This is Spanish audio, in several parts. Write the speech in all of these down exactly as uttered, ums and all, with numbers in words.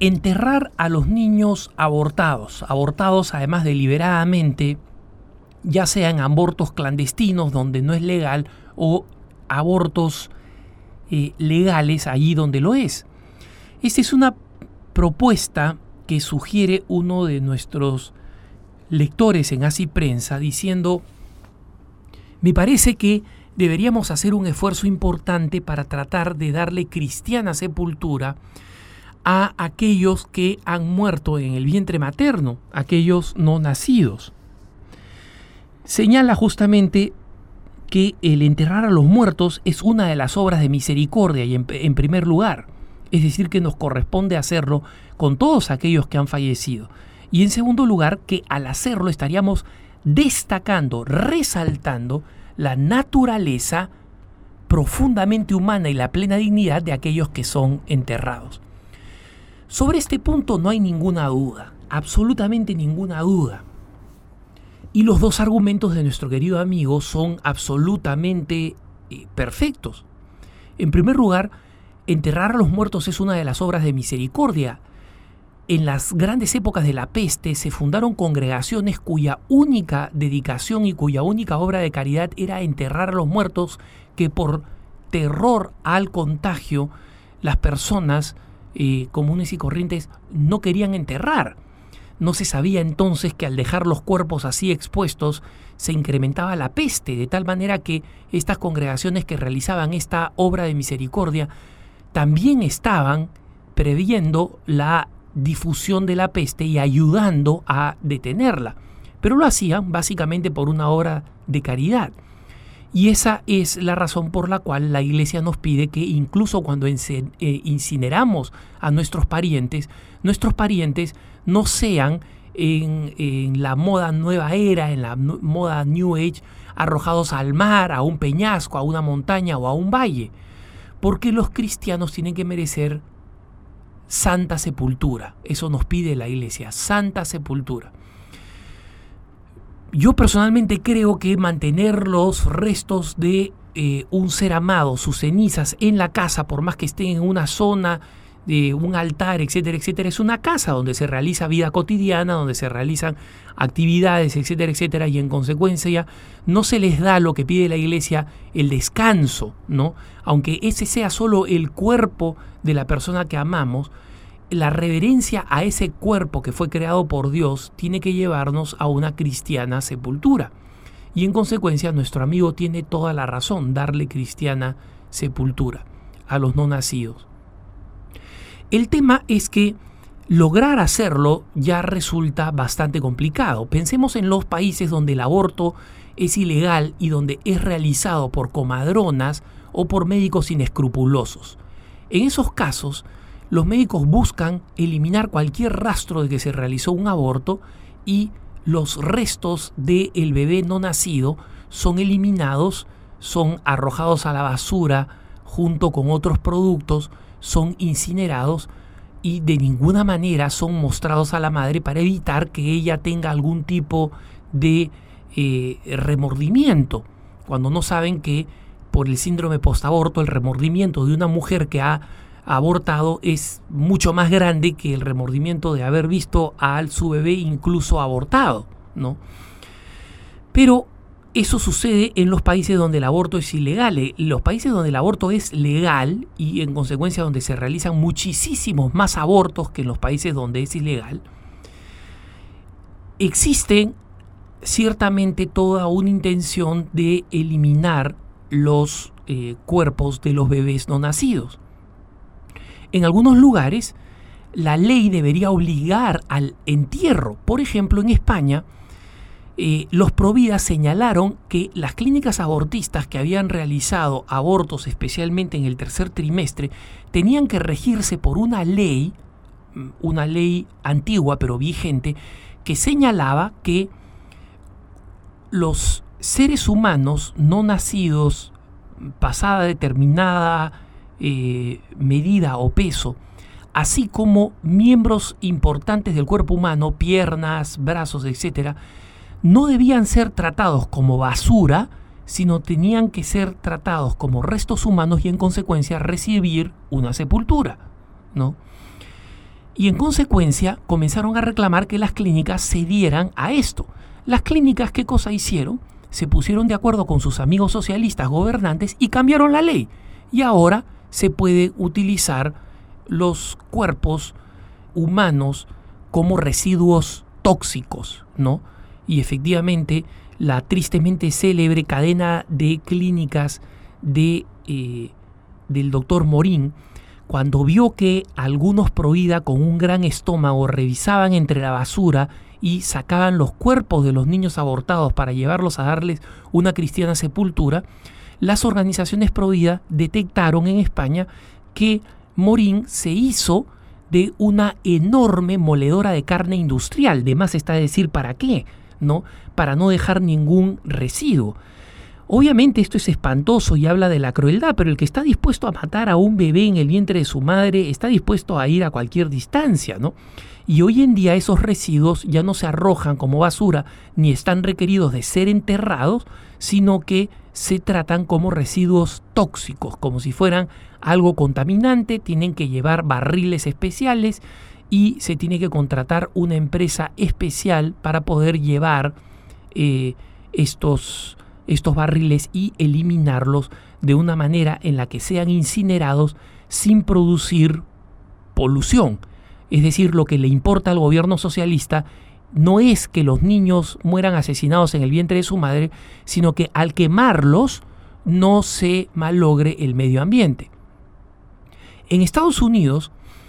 enterrar a los niños abortados, abortados además deliberadamente, ya sean abortos clandestinos donde no es legal o abortos eh, legales allí donde lo es. Esta es una propuesta que sugiere uno de nuestros lectores en Así Prensa diciendo: me parece que deberíamos hacer un esfuerzo importante para tratar de darle cristiana sepultura a aquellos que han muerto en el vientre materno, aquellos no nacidos. Señala justamente que el enterrar a los muertos es una de las obras de misericordia y en, en primer lugar, es decir, que nos corresponde hacerlo con todos aquellos que han fallecido. Y en segundo lugar, que al hacerlo estaríamos destacando, resaltando la naturaleza profundamente humana y la plena dignidad de aquellos que son enterrados. Sobre este punto no hay ninguna duda, absolutamente ninguna duda. Y los dos argumentos de nuestro querido amigo son absolutamente eh, perfectos. En primer lugar, enterrar a los muertos es una de las obras de misericordia. En las grandes épocas de la peste se fundaron congregaciones cuya única dedicación y cuya única obra de caridad era enterrar a los muertos, que por terror al contagio las personas eh, comunes y corrientes no querían enterrar. No se sabía entonces que al dejar los cuerpos así expuestos se incrementaba la peste, de tal manera que estas congregaciones que realizaban esta obra de misericordia también estaban previendo la difusión de la peste y ayudando a detenerla, pero lo hacían básicamente por una obra de caridad. Y esa es la razón por la cual la Iglesia nos pide que incluso cuando incineramos a nuestros parientes, nuestros parientes no sean en, en la moda nueva era, en la moda New Age, arrojados al mar, a un peñasco, a una montaña o a un valle, porque los cristianos tienen que merecer santa sepultura. Eso nos pide la Iglesia, santa sepultura. Yo personalmente creo que mantener los restos de eh, un ser amado, sus cenizas, en la casa, por más que estén en una zona de un altar, etcétera, etcétera, es una casa donde se realiza vida cotidiana, donde se realizan actividades, etcétera, etcétera, y en consecuencia no se les da lo que pide la Iglesia, el descanso, ¿no? Aunque ese sea solo el cuerpo de la persona que amamos, la reverencia a ese cuerpo que fue creado por Dios tiene que llevarnos a una cristiana sepultura. Y en consecuencia nuestro amigo tiene toda la razón, darle cristiana sepultura a los no nacidos. El tema es que lograr hacerlo ya resulta bastante complicado. Pensemos en los países donde el aborto es ilegal y donde es realizado por comadronas o por médicos inescrupulosos. En esos casos, los médicos buscan eliminar cualquier rastro de que se realizó un aborto y los restos del bebé no nacido son eliminados, son arrojados a la basura junto con otros productos, son incinerados y de ninguna manera son mostrados a la madre para evitar que ella tenga algún tipo de eh, remordimiento, cuando no saben que por el síndrome postaborto el remordimiento de una mujer que ha abortado es mucho más grande que el remordimiento de haber visto a su bebé incluso abortado, ¿no? Pero eso sucede en los países donde el aborto es ilegal. En los países donde el aborto es legal y en consecuencia donde se realizan muchísimos más abortos que en los países donde es ilegal, existe ciertamente toda una intención de eliminar los eh, cuerpos de los bebés no nacidos. En algunos lugares, la ley debería obligar al entierro. Por ejemplo, en España, eh, los Provida señalaron que las clínicas abortistas que habían realizado abortos, especialmente en el tercer trimestre, tenían que regirse por una ley, una ley antigua pero vigente, que señalaba que los seres humanos no nacidos, pasada determinada Eh, medida o peso, así como miembros importantes del cuerpo humano, piernas, brazos, etcétera, no debían ser tratados como basura, sino tenían que ser tratados como restos humanos y en consecuencia recibir una sepultura, ¿no? Y en consecuencia comenzaron a reclamar que las clínicas cedieran a esto. Las clínicas, ¿qué cosa hicieron? Se pusieron de acuerdo con sus amigos socialistas gobernantes y cambiaron la ley. Y ahora se puede utilizar los cuerpos humanos como residuos tóxicos, ¿no? Y efectivamente, la tristemente célebre cadena de clínicas de, eh, del doctor Morín, cuando vio que algunos provida con un gran estómago revisaban entre la basura y sacaban los cuerpos de los niños abortados para llevarlos a darles una cristiana sepultura, las organizaciones provida detectaron en España que Morín se hizo de una enorme moledora de carne industrial. De más está decir para qué, ¿no? Para no dejar ningún residuo. Obviamente esto es espantoso y habla de la crueldad, pero el que está dispuesto a matar a un bebé en el vientre de su madre está dispuesto a ir a cualquier distancia, ¿no? Y hoy en día esos residuos ya no se arrojan como basura ni están requeridos de ser enterrados, sino que se tratan como residuos tóxicos, como si fueran algo contaminante. Tienen que llevar barriles especiales y se tiene que contratar una empresa especial para poder llevar eh, estos, estos barriles y eliminarlos de una manera en la que sean incinerados sin producir polución. Es decir, lo que le importa al gobierno socialista no es que los niños mueran asesinados en el vientre de su madre, sino que al quemarlos no se malogre el medio ambiente. En Estados Unidos,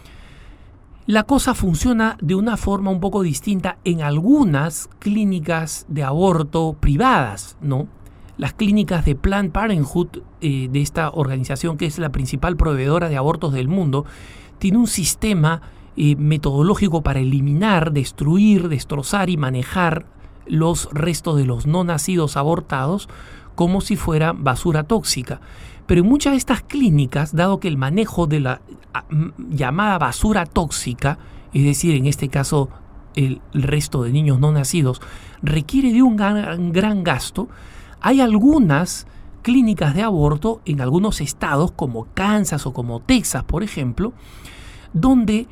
la cosa funciona de una forma un poco distinta en algunas clínicas de aborto privadas, ¿no? Las clínicas de Planned Parenthood, eh, de esta organización que es la principal proveedora de abortos del mundo, tiene un sistema eh, metodológico para eliminar, destruir, destrozar y manejar los restos de los no nacidos abortados como si fuera basura tóxica. Pero en muchas de estas clínicas, dado que el manejo de la a, m, llamada basura tóxica, es decir, en este caso el, el resto de niños no nacidos, requiere de un gran, gran gasto, hay algunas clínicas de aborto en algunos estados como Kansas o como Texas, por ejemplo, donde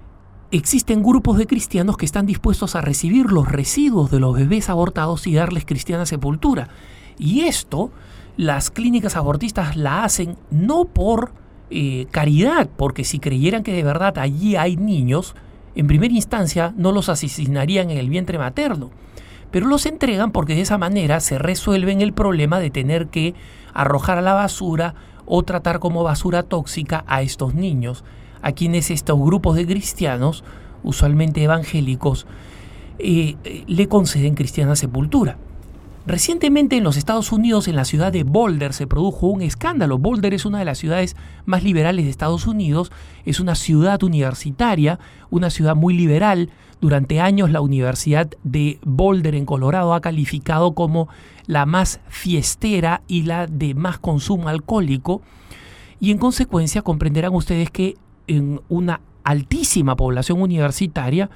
existen grupos de cristianos que están dispuestos a recibir los residuos de los bebés abortados y darles cristiana sepultura. Y esto las clínicas abortistas la hacen no por eh, caridad, porque si creyeran que de verdad allí hay niños, en primera instancia no los asesinarían en el vientre materno, pero los entregan porque de esa manera se resuelven el problema de tener que arrojar a la basura o tratar como basura tóxica a estos niños, a quienes estos grupos de cristianos, usualmente evangélicos, eh, le conceden cristiana sepultura. Recientemente en los Estados Unidos, en la ciudad de Boulder, se produjo un escándalo. Boulder es una de las ciudades más liberales de Estados Unidos, es una ciudad universitaria, una ciudad muy liberal. Durante años la Universidad de Boulder en Colorado ha calificado como la más fiestera y la de más consumo alcohólico. Y en consecuencia comprenderán ustedes que en una altísima población universitaria,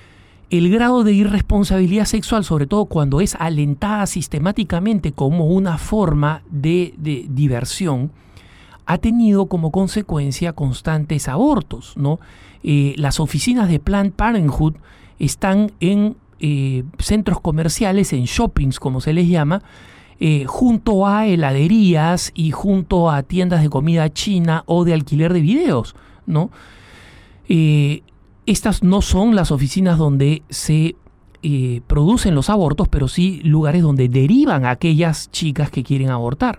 el grado de irresponsabilidad sexual, sobre todo cuando es alentada sistemáticamente como una forma de, de diversión, ha tenido como consecuencia constantes abortos, ¿no? Eh, las oficinas de Planned Parenthood están en eh, centros comerciales, en shoppings, como se les llama, eh, junto a heladerías y junto a tiendas de comida china o de alquiler de videos, ¿no? Eh, Estas no son las oficinas donde se eh, producen los abortos, pero sí lugares donde derivan a aquellas chicas que quieren abortar.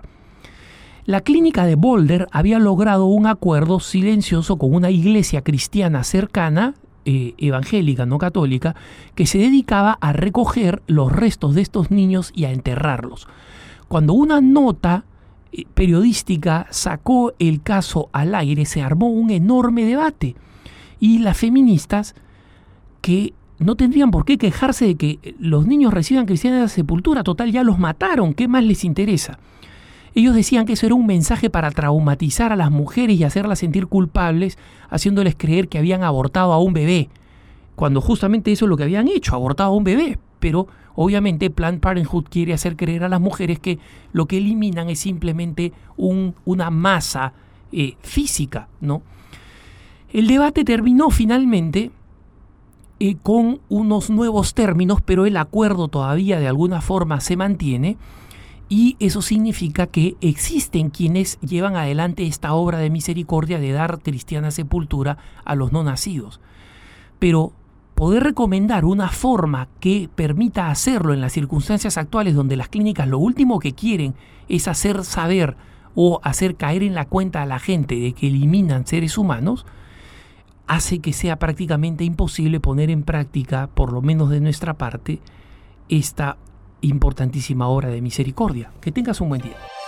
La clínica de Boulder había logrado un acuerdo silencioso con una iglesia cristiana cercana, eh, evangélica, no católica, que se dedicaba a recoger los restos de estos niños y a enterrarlos. Cuando una nota eh, periodística sacó el caso al aire, se armó un enorme debate. Y las feministas, que no tendrían por qué quejarse de que los niños reciban cristiana sepultura, total ya los mataron, ¿qué más les interesa? Ellos decían que eso era un mensaje para traumatizar a las mujeres y hacerlas sentir culpables, haciéndoles creer que habían abortado a un bebé, cuando justamente eso es lo que habían hecho, abortado a un bebé. Pero obviamente Planned Parenthood quiere hacer creer a las mujeres que lo que eliminan es simplemente un, una masa eh, física, ¿no? El debate terminó finalmente eh, con unos nuevos términos, pero el acuerdo todavía de alguna forma se mantiene, y eso significa que existen quienes llevan adelante esta obra de misericordia de dar cristiana sepultura a los no nacidos. Pero poder recomendar una forma que permita hacerlo en las circunstancias actuales, donde las clínicas lo último que quieren es hacer saber o hacer caer en la cuenta a la gente de que eliminan seres humanos, hace que sea prácticamente imposible poner en práctica, por lo menos de nuestra parte, esta importantísima obra de misericordia. Que tengas un buen día.